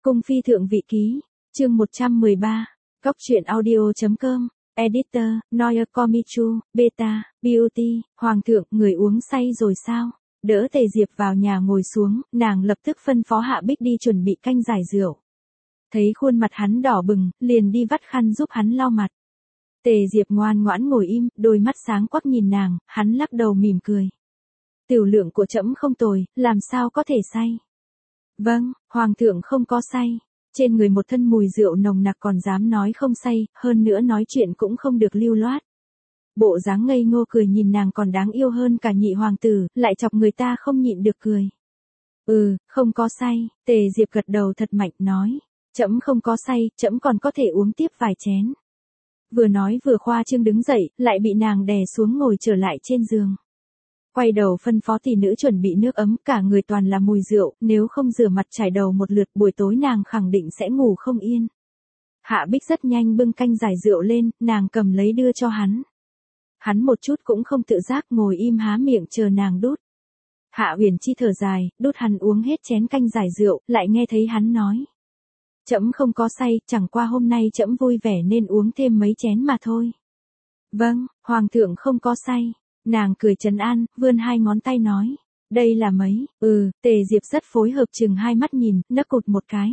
Cung phi thượng vị ký, chương 113, Góc truyện audio.com, Editor, Noya Komichu, Beta, Beauty, Hoàng thượng, người uống say rồi sao? Đỡ Tề Diệp vào nhà ngồi xuống, nàng lập tức phân phó Hạ Bích đi chuẩn bị canh giải rượu. Thấy khuôn mặt hắn đỏ bừng, liền đi vắt khăn giúp hắn lau mặt. Tề Diệp ngoan ngoãn ngồi im, đôi mắt sáng quắc nhìn nàng, hắn lắc đầu mỉm cười. Tiểu lượng của trẫm không tồi, làm sao có thể say? Vâng, Hoàng thượng không có say. Trên người một thân mùi rượu nồng nặc còn dám nói không say, hơn nữa nói chuyện cũng không được lưu loát. Bộ dáng ngây ngô cười nhìn nàng còn đáng yêu hơn cả nhị hoàng tử, lại chọc người ta không nhịn được cười. Không có say, Tề Diệp gật đầu thật mạnh nói. Trẫm không có say, trẫm còn có thể uống tiếp vài chén. Vừa nói vừa khoa trương đứng dậy, lại bị nàng đè xuống ngồi trở lại trên giường. Quay đầu phân phó tỷ nữ chuẩn bị nước ấm, cả người toàn là mùi rượu, nếu không rửa mặt chải đầu một lượt buổi tối nàng khẳng định sẽ ngủ không yên. Hạ Bích rất nhanh bưng canh giải rượu lên, nàng cầm lấy đưa cho hắn. Hắn một chút cũng không tự giác ngồi im há miệng chờ nàng đút. Hạ Uyển Chi thở dài, đút hắn uống hết chén canh giải rượu, lại nghe thấy hắn nói. Trẫm không có say, chẳng qua hôm nay trẫm vui vẻ nên uống thêm mấy chén mà thôi. Vâng, Hoàng thượng không có say. Nàng cười trấn an, vươn hai ngón tay nói. Đây là mấy? Tề Diệp rất phối hợp chừng hai mắt nhìn, nấc cụt một cái.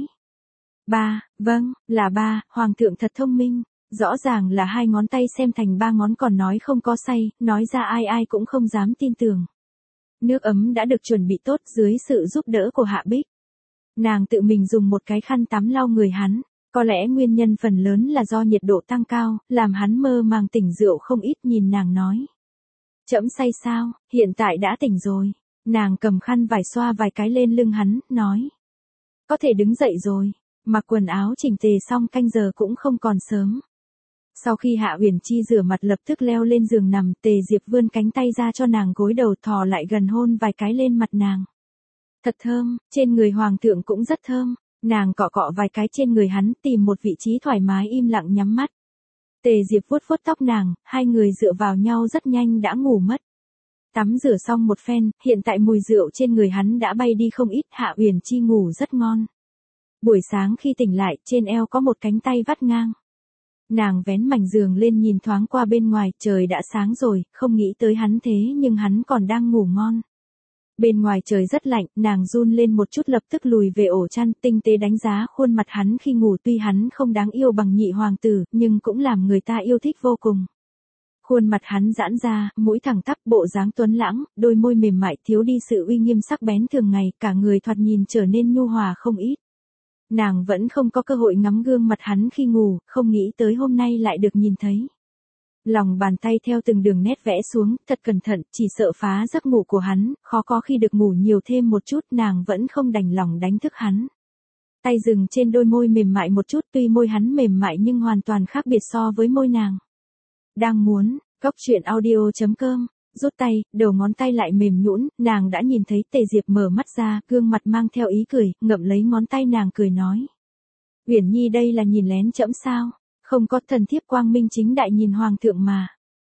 3, vâng, là 3, Hoàng thượng thật thông minh. Rõ ràng là hai ngón tay xem thành 3 ngón còn nói không có say, nói ra ai ai cũng không dám tin tưởng. Nước ấm đã được chuẩn bị tốt dưới sự giúp đỡ của Hạ Bích. Nàng tự mình dùng một cái khăn tắm lau người hắn. Có lẽ nguyên nhân phần lớn là do nhiệt độ tăng cao, làm hắn mơ màng tỉnh rượu không ít nhìn nàng nói. Trẫm say sao, hiện tại đã tỉnh rồi. Nàng cầm khăn vải xoa vài cái lên lưng hắn, nói. Có thể đứng dậy rồi, mặc quần áo chỉnh tề xong canh giờ cũng không còn sớm. Sau khi Hạ Uyển Chi rửa mặt lập tức leo lên giường nằm, Tề Diệp vươn cánh tay ra cho nàng gối đầu thò lại gần hôn vài cái lên mặt nàng. Thật thơm, trên người Hoàng thượng cũng rất thơm. Nàng cọ cọ vài cái trên người hắn tìm một vị trí thoải mái im lặng nhắm mắt. Tề Diệp vuốt vuốt tóc nàng, hai người dựa vào nhau rất nhanh đã ngủ mất. Tắm rửa xong một phen, hiện tại mùi rượu trên người hắn đã bay đi không ít, Hạ Uyển Chi ngủ rất ngon. Buổi sáng khi tỉnh lại, trên eo có một cánh tay vắt ngang. Nàng vén mảnh giường lên nhìn thoáng qua bên ngoài, trời đã sáng rồi, không nghĩ tới hắn thế nhưng hắn còn đang ngủ ngon. Bên ngoài trời rất lạnh, nàng run lên một chút lập tức lùi về ổ chăn, tinh tế đánh giá khuôn mặt hắn khi ngủ, tuy hắn không đáng yêu bằng nhị hoàng tử, nhưng cũng làm người ta yêu thích vô cùng. Khuôn mặt hắn giãn ra, mũi thẳng tắp, bộ dáng tuấn lãng, đôi môi mềm mại thiếu đi sự uy nghiêm sắc bén thường ngày, cả người thoạt nhìn trở nên nhu hòa không ít. Nàng vẫn không có cơ hội ngắm gương mặt hắn khi ngủ, không nghĩ tới hôm nay lại được nhìn thấy. Lòng bàn tay theo từng đường nét vẽ xuống, thật cẩn thận, chỉ sợ phá giấc ngủ của hắn, khó có khi được ngủ nhiều thêm một chút, nàng vẫn không đành lòng đánh thức hắn. Tay dừng trên đôi môi mềm mại một chút, tuy môi hắn mềm mại nhưng hoàn toàn khác biệt so với môi nàng. Đang muốn, Góc truyện audio.com, rút tay, đầu ngón tay lại mềm nhũn, nàng đã nhìn thấy Tề Diệp mở mắt ra, gương mặt mang theo ý cười, ngậm lấy ngón tay nàng cười nói. Uyển Nhi đây là nhìn lén trẫm sao? Không có, thần thiếp quang minh chính đại nhìn Hoàng thượng mà.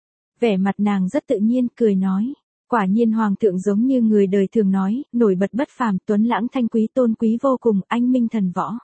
Vẻ mặt nàng rất tự nhiên, cười nói. Quả nhiên Hoàng thượng giống như người đời thường nói, nổi bật bất phàm, tuấn lãng thanh quý tôn quý vô cùng, anh minh thần võ.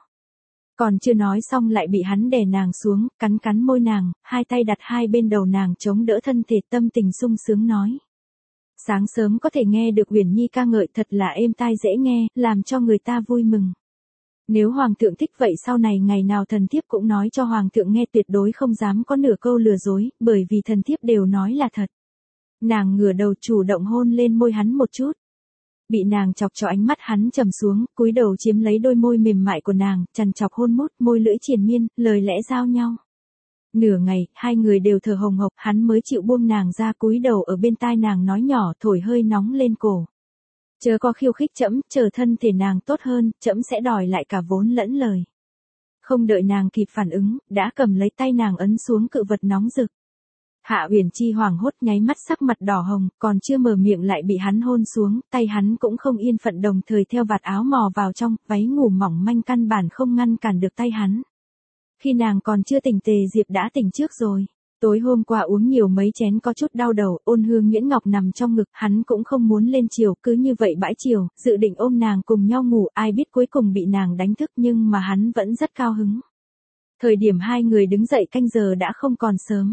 Còn chưa nói xong lại bị hắn đè nàng xuống, cắn cắn môi nàng, hai tay đặt hai bên đầu nàng chống đỡ thân thể, tâm tình sung sướng nói. Sáng sớm có thể nghe được Uyển Nhi ca ngợi thật là êm tai dễ nghe, làm cho người ta vui mừng. Nếu Hoàng thượng thích vậy sau này ngày nào thần thiếp cũng nói cho Hoàng thượng nghe, tuyệt đối không dám có nửa câu lừa dối, bởi vì thần thiếp đều nói là thật. Nàng ngửa đầu chủ động hôn lên môi hắn một chút. Bị nàng chọc cho ánh mắt hắn trầm xuống, cúi đầu chiếm lấy đôi môi mềm mại của nàng, chằn chọc hôn mút, môi lưỡi triền miên, lời lẽ giao nhau. Nửa ngày, hai người đều thở hồng hộc, hắn mới chịu buông nàng ra, cúi đầu ở bên tai nàng nói nhỏ, thổi hơi nóng lên cổ. Chớ có khiêu khích trẫm, chờ thân thể nàng tốt hơn, trẫm sẽ đòi lại cả vốn lẫn lời. Không đợi nàng kịp phản ứng, đã cầm lấy tay nàng ấn xuống cự vật nóng rực. Hạ Uyển Chi hoảng hốt nháy mắt sắc mặt đỏ hồng, còn chưa mở miệng lại bị hắn hôn xuống, tay hắn cũng không yên phận đồng thời theo vạt áo mò vào trong, váy ngủ mỏng manh căn bản không ngăn cản được tay hắn. Khi nàng còn chưa tỉnh Tề Diệp đã tỉnh trước rồi. Tối hôm qua uống nhiều mấy chén có chút đau đầu, Ôn Hương Nguyễn Ngọc nằm trong ngực, hắn cũng không muốn lên chiều, cứ như vậy bãi chiều, dự định ôm nàng cùng nhau ngủ, ai biết cuối cùng bị nàng đánh thức nhưng mà hắn vẫn rất cao hứng. Thời điểm hai người đứng dậy canh giờ đã không còn sớm.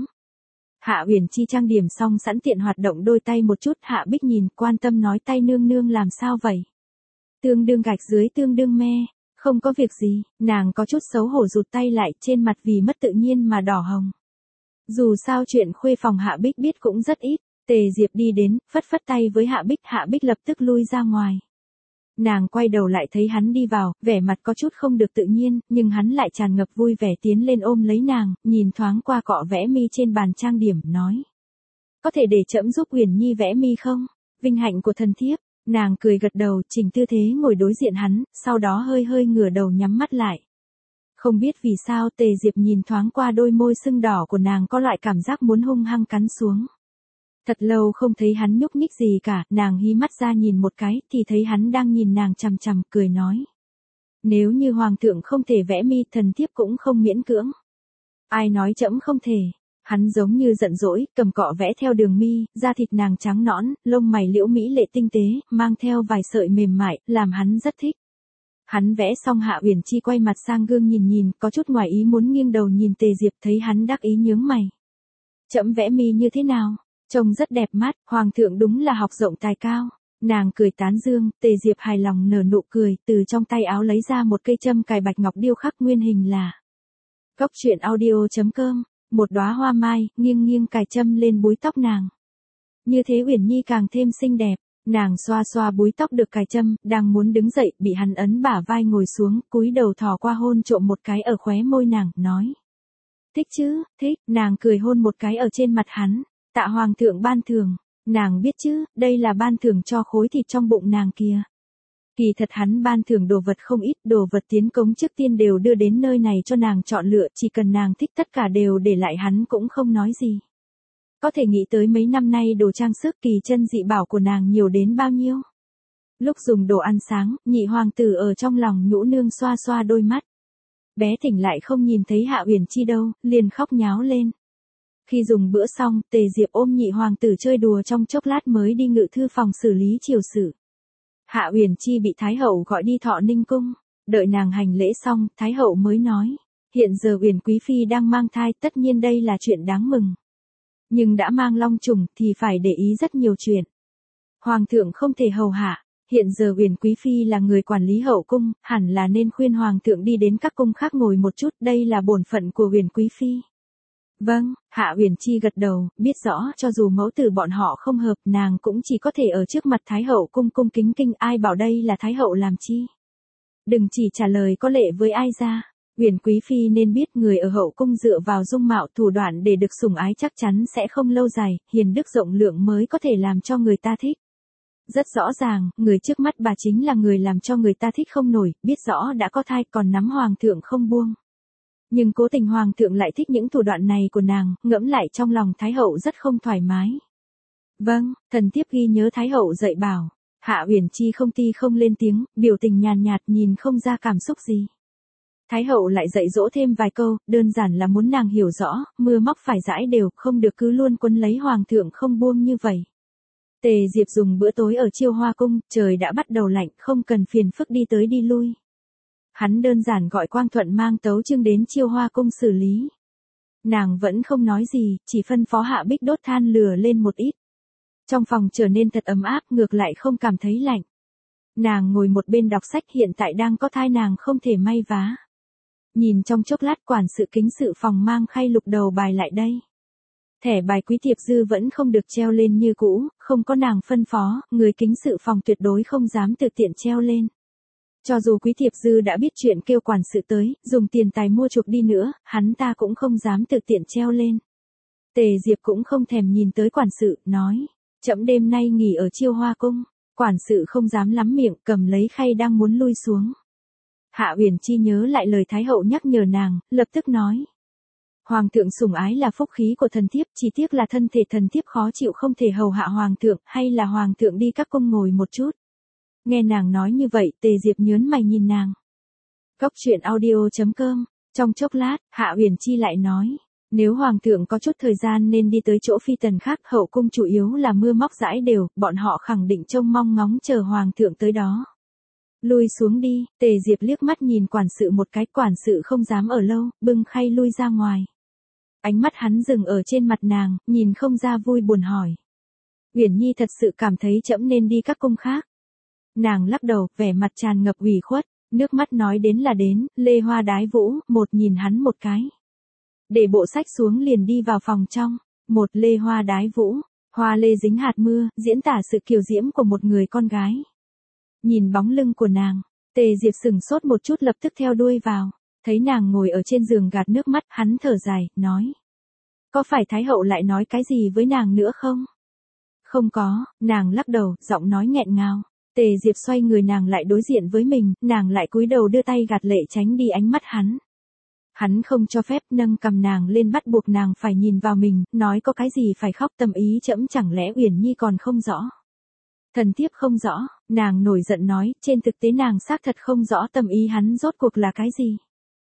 Hạ Uyển Chi trang điểm xong sẵn tiện hoạt động đôi tay một chút, Hạ Bích nhìn, quan tâm nói tay nương nương làm sao vậy? Tương đương gạch dưới tương đương me, không có việc gì, nàng có chút xấu hổ rụt tay lại, trên mặt vì mất tự nhiên mà đỏ hồng. Dù sao chuyện khuê phòng Hạ Bích biết cũng rất ít, Tề Diệp đi đến, phất phất tay với Hạ Bích lập tức lui ra ngoài. Nàng quay đầu lại thấy hắn đi vào, vẻ mặt có chút không được tự nhiên, nhưng hắn lại tràn ngập vui vẻ tiến lên ôm lấy nàng, nhìn thoáng qua cọ vẽ mi trên bàn trang điểm, nói. Có thể để trẫm giúp Uyển Nhi vẽ mi không? Vinh hạnh của thần thiếp, nàng cười gật đầu, chỉnh tư thế ngồi đối diện hắn, sau đó hơi hơi ngửa đầu nhắm mắt lại. Không biết vì sao Tề Diệp nhìn thoáng qua đôi môi sưng đỏ của nàng có loại cảm giác muốn hung hăng cắn xuống. Thật lâu không thấy hắn nhúc nhích gì cả, nàng hí mắt ra nhìn một cái, thì thấy hắn đang nhìn nàng chằm chằm, cười nói. Nếu như hoàng thượng không thể vẽ mi, thần thiếp cũng không miễn cưỡng. Ai nói trẫm không thể, hắn giống như giận dỗi, cầm cọ vẽ theo đường mi, da thịt nàng trắng nõn, lông mày liễu mỹ lệ tinh tế, mang theo vài sợi mềm mại, làm hắn rất thích. Hắn vẽ xong Hạ Uyển Chi quay mặt sang gương nhìn, có chút ngoài ý muốn nghiêng đầu nhìn Tề Diệp, thấy hắn đắc ý nhướng mày. Trẫm vẽ mi như thế nào? Trông rất đẹp mắt, hoàng thượng đúng là học rộng tài cao. Nàng cười tán dương, Tề Diệp hài lòng nở nụ cười, từ trong tay áo lấy ra một cây châm cài bạch ngọc điêu khắc nguyên hình là. Cốc truyện audio.com, một đóa hoa mai, nghiêng nghiêng cài châm lên búi tóc nàng. Như thế Uyển Nhi càng thêm xinh đẹp, nàng xoa xoa búi tóc được cài châm, đang muốn đứng dậy, bị hắn ấn bả vai ngồi xuống, cúi đầu thò qua hôn trộm một cái ở khóe môi nàng, nói. Thích chứ, thích, nàng cười hôn một cái ở trên mặt hắn. Tạ hoàng thượng ban thưởng, nàng biết chứ, đây là ban thưởng cho khối thịt trong bụng nàng kia. Kỳ thật hắn ban thưởng đồ vật không ít, đồ vật tiến cống trước tiên đều đưa đến nơi này cho nàng chọn lựa, chỉ cần nàng thích tất cả đều để lại hắn cũng không nói gì. Có thể nghĩ tới mấy năm nay đồ trang sức kỳ chân dị bảo của nàng nhiều đến bao nhiêu. Lúc dùng đồ ăn sáng, nhị hoàng tử ở trong lòng nhũ nương xoa xoa đôi mắt. Bé tỉnh lại không nhìn thấy Hạ Uyển Chi đâu, liền khóc nháo lên. Khi dùng bữa xong, Tề Diệp ôm nhị hoàng tử chơi đùa trong chốc lát mới đi ngự thư phòng xử lý triều sự. Hạ Uyển Chi bị Thái hậu gọi đi Thọ Ninh cung, đợi nàng hành lễ xong, Thái hậu mới nói, hiện giờ Uyển quý phi đang mang thai, tất nhiên đây là chuyện đáng mừng. Nhưng đã mang long trùng thì phải để ý rất nhiều chuyện. Hoàng thượng không thể hầu hạ, hiện giờ Uyển quý phi là người quản lý hậu cung, hẳn là nên khuyên hoàng thượng đi đến các cung khác ngồi một chút, đây là bổn phận của Uyển quý phi. Vâng, Hạ Uyển Chi gật đầu, biết rõ cho dù mẫu tử bọn họ không hợp, nàng cũng chỉ có thể ở trước mặt Thái hậu cung cung kính kính, ai bảo đây là Thái hậu làm chi. Đừng chỉ trả lời có lệ với ai ra, Uyển quý phi nên biết người ở hậu cung dựa vào dung mạo thủ đoạn để được sủng ái chắc chắn sẽ không lâu dài, hiền đức rộng lượng mới có thể làm cho người ta thích. Rất rõ ràng, người trước mắt bà chính là người làm cho người ta thích không nổi, biết rõ đã có thai còn nắm hoàng thượng không buông. Nhưng cố tình hoàng thượng lại thích những thủ đoạn này của nàng, ngẫm lại trong lòng Thái hậu rất không thoải mái. Vâng, thần thiếp ghi nhớ, Thái hậu dạy bảo. Hạ Uyển Chi không ti không lên tiếng, biểu tình nhàn nhạt nhìn không ra cảm xúc gì. Thái hậu lại dạy dỗ thêm vài câu, đơn giản là muốn nàng hiểu rõ, mưa móc phải dãi đều, không được cứ luôn quấn lấy hoàng thượng không buông như vậy. Tề Diệp dùng bữa tối ở Chiêu Hoa cung, trời đã bắt đầu lạnh, không cần phiền phức đi tới đi lui. Hắn đơn giản gọi Quang Thuận mang tấu chương đến Chiêu Hoa cung xử lý. Nàng vẫn không nói gì, chỉ phân phó Hạ Bích đốt than lửa lên một ít. Trong phòng trở nên thật ấm áp, ngược lại không cảm thấy lạnh. Nàng ngồi một bên đọc sách, hiện tại đang có thai nàng không thể may vá. Nhìn trong chốc lát, quản sự kính sự phòng mang khay lục đầu bài lại đây. Thẻ bài quý thiệp dư vẫn không được treo lên như cũ, không có nàng phân phó, người kính sự phòng tuyệt đối không dám tự tiện treo lên. Cho dù quý thiệp dư đã biết chuyện kêu quản sự tới, dùng tiền tài mua chuộc đi nữa, hắn ta cũng không dám tự tiện treo lên. Tề Diệp cũng không thèm nhìn tới quản sự, nói, trẫm đêm nay nghỉ ở Chiêu Hoa cung. Quản sự không dám lắm miệng, cầm lấy khay đang muốn lui xuống. Hạ Uyển Chi nhớ lại lời Thái hậu nhắc nhở nàng, lập tức nói. Hoàng thượng sủng ái là phúc khí của thần thiếp, chỉ tiếc là thân thể thần thiếp khó chịu không thể hầu hạ hoàng thượng, hay là hoàng thượng đi các cung ngồi một chút. Nghe nàng nói như vậy, Tề Diệp nhớn mày nhìn nàng. Cốc truyện audio.com, trong chốc lát, Hạ Uyển Chi lại nói. Nếu hoàng thượng có chút thời gian nên đi tới chỗ phi tần khác, hậu cung chủ yếu là mưa móc dãi đều, bọn họ khẳng định trông mong ngóng chờ hoàng thượng tới đó. Lui xuống đi, Tề Diệp liếc mắt nhìn quản sự một cái, quản sự không dám ở lâu, bưng khay lui ra ngoài. Ánh mắt hắn dừng ở trên mặt nàng, nhìn không ra vui buồn hỏi. Uyển Nhi thật sự cảm thấy trẫm nên đi các cung khác. Nàng lắc đầu, vẻ mặt tràn ngập ủy khuất, nước mắt nói đến là đến, lê hoa đái vũ, một nhìn hắn một cái. Để bộ sách xuống liền đi vào phòng trong, một lê hoa đái vũ, hoa lê dính hạt mưa, diễn tả sự kiều diễm của một người con gái. Nhìn bóng lưng của nàng, Tề Diệp sững sốt một chút lập tức theo đuôi vào, thấy nàng ngồi ở trên giường gạt nước mắt, hắn thở dài, nói. Có phải Thái hậu lại nói cái gì với nàng nữa không? Không có, nàng lắc đầu, giọng nói nghẹn ngào. Tề Diệp xoay người nàng lại đối diện với mình, nàng lại cúi đầu đưa tay gạt lệ tránh đi ánh mắt hắn. Hắn không cho phép, nâng cầm nàng lên bắt buộc nàng phải nhìn vào mình, nói có cái gì phải khóc, tâm ý trẫm chẳng lẽ Uyển Nhi còn không rõ. Thần thiếp không rõ, nàng nổi giận nói, trên thực tế nàng xác thật không rõ tâm ý hắn rốt cuộc là cái gì.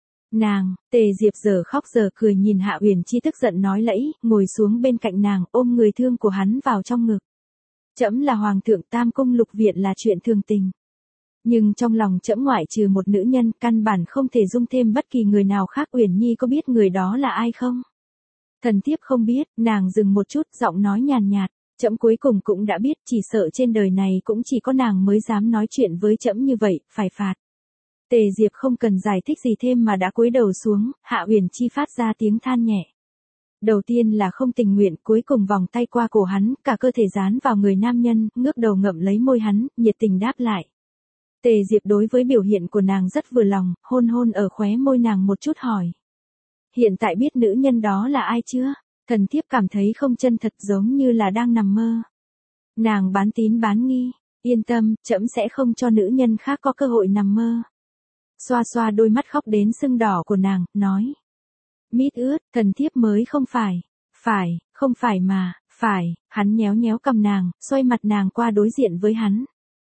Nàng, Tề Diệp giờ khóc giờ cười nhìn Hạ Uyển Chi tức giận nói lẫy, ngồi xuống bên cạnh nàng, ôm người thương của hắn vào trong ngực. Trẫm là hoàng thượng, tam cung lục viện là chuyện thường tình. Nhưng trong lòng trẫm ngoại trừ một nữ nhân, căn bản không thể dung thêm bất kỳ người nào khác. Uyển Nhi có biết người đó là ai không? Thần thiếp không biết, nàng dừng một chút, giọng nói nhàn nhạt. Trẫm cuối cùng cũng đã biết, chỉ sợ trên đời này cũng chỉ có nàng mới dám nói chuyện với trẫm như vậy, phải phạt. Tề Diệp không cần giải thích gì thêm mà đã cúi đầu xuống, Hạ Uyển Chi phát ra tiếng than nhẹ. Đầu tiên là không tình nguyện, cuối cùng vòng tay qua cổ hắn, cả cơ thể dán vào người nam nhân, ngước đầu ngậm lấy môi hắn, nhiệt tình đáp lại. Tề Diệp đối với biểu hiện của nàng rất vừa lòng, hôn hôn ở khóe môi nàng một chút hỏi. Hiện tại biết nữ nhân đó là ai chưa? Thần thiếp cảm thấy không chân thật, giống như là đang nằm mơ. Nàng bán tín bán nghi, yên tâm, trẫm sẽ không cho nữ nhân khác có cơ hội nằm mơ. Xoa xoa đôi mắt khóc đến sưng đỏ của nàng, nói. Mít ướt, thần thiếp mới không phải. Phải, không phải mà, phải, hắn nhéo nhéo cầm nàng, xoay mặt nàng qua đối diện với hắn.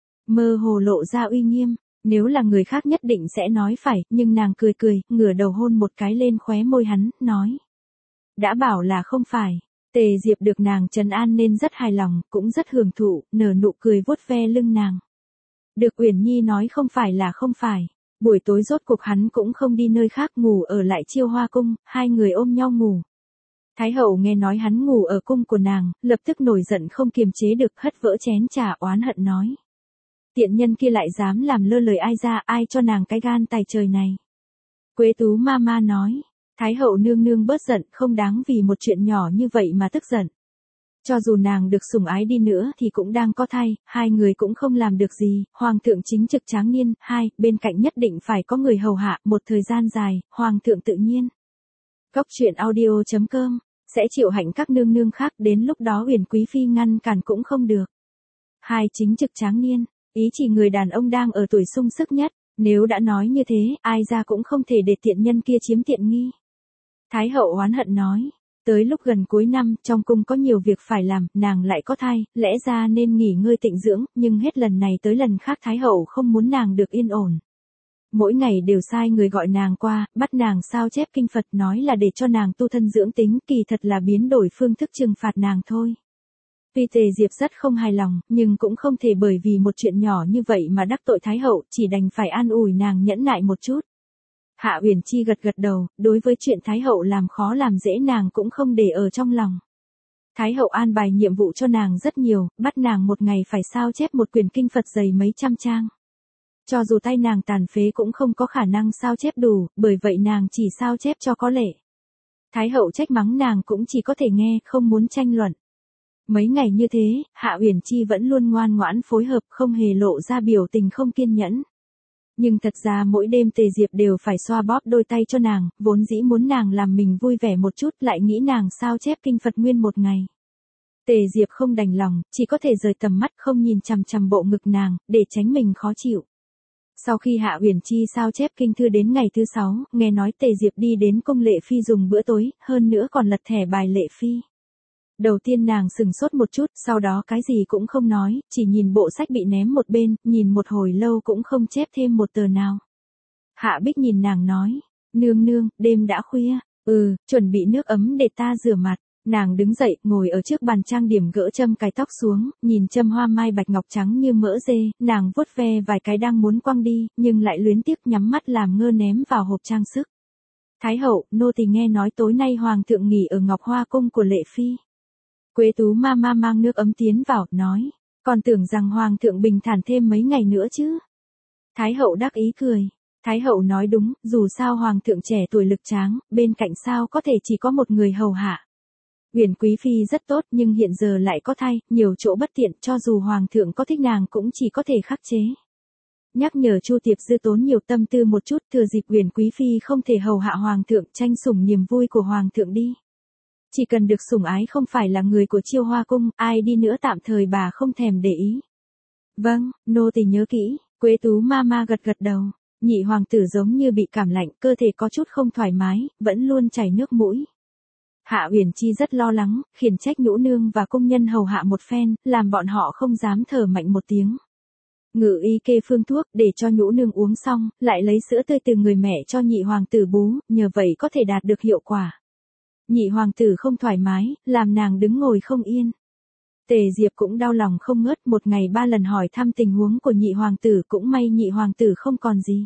Mơ hồ lộ ra uy nghiêm, nếu là người khác nhất định sẽ nói phải, nhưng nàng cười cười, ngửa đầu hôn một cái lên khóe môi hắn, nói. Đã bảo là không phải. Tề Diệp được nàng trấn an nên rất hài lòng, cũng rất hưởng thụ, nở nụ cười vuốt ve lưng nàng. Được Uyển Nhi nói không phải là không phải. Buổi tối rốt cuộc hắn cũng không đi nơi khác, ngủ ở lại Chiêu Hoa cung, hai người ôm nhau ngủ. Thái hậu nghe nói hắn ngủ ở cung của nàng, lập tức nổi giận không kiềm chế được, hất vỡ chén trà oán hận nói. Tiện nhân kia lại dám làm lơ lời ai ra, ai cho nàng cái gan tài trời này. Quế Tú ma ma nói, Thái hậu nương nương bớt giận, không đáng vì một chuyện nhỏ như vậy mà tức giận. Cho dù nàng được sủng ái đi nữa thì cũng đang có thai, hai người cũng không làm được gì, hoàng thượng chính trực tráng niên, hai, bên cạnh nhất định phải có người hầu hạ, một thời gian dài, hoàng thượng tự nhiên. Cóc truyện audio.com, sẽ chịu hạnh các nương nương khác, đến lúc đó Uyển quý phi ngăn cản cũng không được. Hai, chính trực tráng niên, ý chỉ người đàn ông đang ở tuổi sung sức nhất, nếu đã nói như thế, ai ra cũng không thể để tiện nhân kia chiếm tiện nghi. Thái hậu oán hận nói. Tới lúc gần cuối năm, trong cung có nhiều việc phải làm, nàng lại có thai, lẽ ra nên nghỉ ngơi tịnh dưỡng, nhưng hết lần này tới lần khác Thái hậu không muốn nàng được yên ổn. Mỗi ngày đều sai người gọi nàng qua, bắt nàng sao chép kinh Phật, nói là để cho nàng tu thân dưỡng tính, kỳ thật là biến đổi phương thức trừng phạt nàng thôi. Tuy Tề Diệp rất không hài lòng, nhưng cũng không thể bởi vì một chuyện nhỏ như vậy mà đắc tội Thái hậu, chỉ đành phải an ủi nàng nhẫn nại một chút. Hạ Uyển Chi gật gật đầu, đối với chuyện Thái hậu làm khó làm dễ nàng cũng không để ở trong lòng. Thái hậu an bài nhiệm vụ cho nàng rất nhiều, bắt nàng một ngày phải sao chép một quyển kinh Phật dày mấy trăm trang. Cho dù tay nàng tàn phế cũng không có khả năng sao chép đủ, bởi vậy nàng chỉ sao chép cho có lệ. Thái hậu trách mắng nàng cũng chỉ có thể nghe, không muốn tranh luận. Mấy ngày như thế, Hạ Uyển Chi vẫn luôn ngoan ngoãn phối hợp, không hề lộ ra biểu tình không kiên nhẫn. Nhưng thật ra mỗi đêm Tề Diệp đều phải xoa bóp đôi tay cho nàng, vốn dĩ muốn nàng làm mình vui vẻ một chút, lại nghĩ nàng sao chép kinh Phật nguyên một ngày. Tề Diệp không đành lòng, chỉ có thể rời tầm mắt không nhìn chằm chằm bộ ngực nàng, để tránh mình khó chịu. Sau khi Hạ Uyển Chi sao chép kinh thư đến ngày thứ 6, nghe nói Tề Diệp đi đến cung Lệ Phi dùng bữa tối, hơn nữa còn lật thẻ bài Lệ Phi. Đầu tiên nàng sừng sốt một chút, sau đó cái gì cũng không nói, chỉ nhìn bộ sách bị ném một bên, nhìn một hồi lâu cũng không chép thêm một tờ nào. Hạ Bích nhìn nàng nói, nương nương, đêm đã khuya, Chuẩn bị nước ấm để ta rửa mặt. Nàng đứng dậy, ngồi ở trước bàn trang điểm gỡ châm cài tóc xuống, nhìn châm hoa mai bạch ngọc trắng như mỡ dê, nàng vuốt ve vài cái đang muốn quăng đi, nhưng lại luyến tiếc nhắm mắt làm ngơ ném vào hộp trang sức. Thái hậu, nô tỳ nghe nói tối nay hoàng thượng nghỉ ở Ngọc Hoa cung của Lệ Phi. Quế Tú ma ma mang nước ấm tiến vào, nói, còn tưởng rằng hoàng thượng bình thản thêm mấy ngày nữa chứ. Thái hậu đắc ý cười. Thái hậu nói đúng, dù sao hoàng thượng trẻ tuổi lực tráng, bên cạnh sao có thể chỉ có một người hầu hạ. Uyển quý phi rất tốt nhưng hiện giờ lại có thai, nhiều chỗ bất tiện, cho dù hoàng thượng có thích nàng cũng chỉ có thể khắc chế. Nhắc nhở Chu Tiệp Dư tốn nhiều tâm tư một chút, thừa dịp Uyển quý phi không thể hầu hạ hoàng thượng, tranh sủng niềm vui của hoàng thượng đi. Chỉ cần được sủng ái không phải là người của Chiêu Hoa cung, ai đi nữa tạm thời bà không thèm để ý. Vâng, nô tỳ nhớ kỹ. Quế Tú ma ma gật gật đầu. Nhị hoàng tử giống như bị cảm lạnh, cơ thể có chút không thoải mái, vẫn luôn chảy nước mũi. Hạ Uyển Chi rất lo lắng, khiển trách Nhũ nương và công nhân hầu hạ một phen, làm bọn họ không dám thở mạnh một tiếng. Ngự y kê phương thuốc để cho Nhũ nương uống xong, lại lấy sữa tươi từ người mẹ cho nhị hoàng tử bú, nhờ vậy có thể đạt được hiệu quả. Nhị hoàng tử không thoải mái, làm nàng đứng ngồi không yên. Tề Diệp cũng đau lòng không ngớt, một ngày 3 lần hỏi thăm tình huống của nhị hoàng tử, cũng may nhị hoàng tử không còn gì.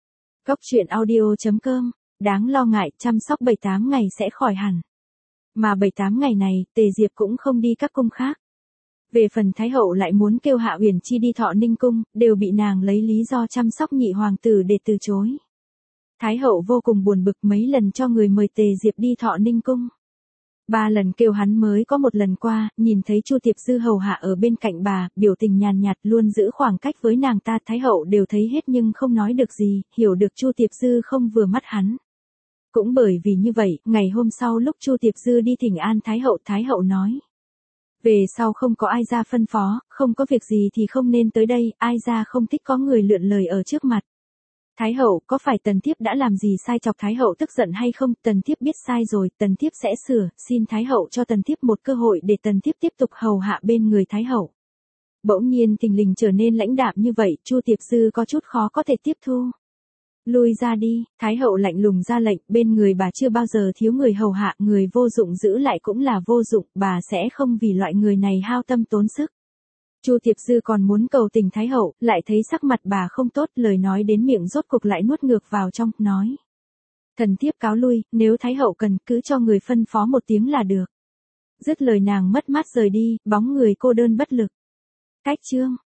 Góc truyện audio.com, đáng lo ngại, chăm sóc 7-8 ngày sẽ khỏi hẳn. Mà 7-8 ngày này, Tề Diệp cũng không đi các cung khác. Về phần Thái hậu lại muốn kêu Hạ Uyển Chi đi Thọ Ninh cung, đều bị nàng lấy lý do chăm sóc nhị hoàng tử để từ chối. Thái hậu vô cùng buồn bực, mấy lần cho người mời Tề Diệp đi Thọ Ninh cung. 3 lần kêu hắn mới có một lần qua, nhìn thấy Chu Tiệp Dư hầu hạ ở bên cạnh bà, biểu tình nhàn nhạt luôn giữ khoảng cách với nàng ta, Thái hậu đều thấy hết nhưng không nói được gì, hiểu được Chu Tiệp Dư không vừa mắt hắn. Cũng bởi vì như vậy, ngày hôm sau lúc Chu Tiệp Dư đi thỉnh an Thái hậu nói. Về sau không có ai ra phân phó, không có việc gì thì không nên tới đây, ai ra không thích có người lượn lời ở trước mặt. Thái hậu, có phải tần thiếp đã làm gì sai chọc Thái hậu tức giận hay không? Tần thiếp biết sai rồi, tần thiếp sẽ sửa, xin Thái hậu cho tần thiếp một cơ hội để tần thiếp tiếp tục hầu hạ bên người Thái hậu. Bỗng nhiên thình lình trở nên lãnh đạm như vậy, Chu Tiệp Dư có chút khó có thể tiếp thu. Lui ra đi, Thái hậu lạnh lùng ra lệnh, bên người bà chưa bao giờ thiếu người hầu hạ, người vô dụng giữ lại cũng là vô dụng, bà sẽ không vì loại người này hao tâm tốn sức. Chu Tiệp Dư còn muốn cầu tình Thái hậu, lại thấy sắc mặt bà không tốt, lời nói đến miệng rốt cục lại nuốt ngược vào trong, nói. Thần thiếp cáo lui, nếu Thái hậu cần cứ cho người phân phó một tiếng là được. Dứt lời nàng mất mát rời đi, bóng người cô đơn bất lực. Cách chương.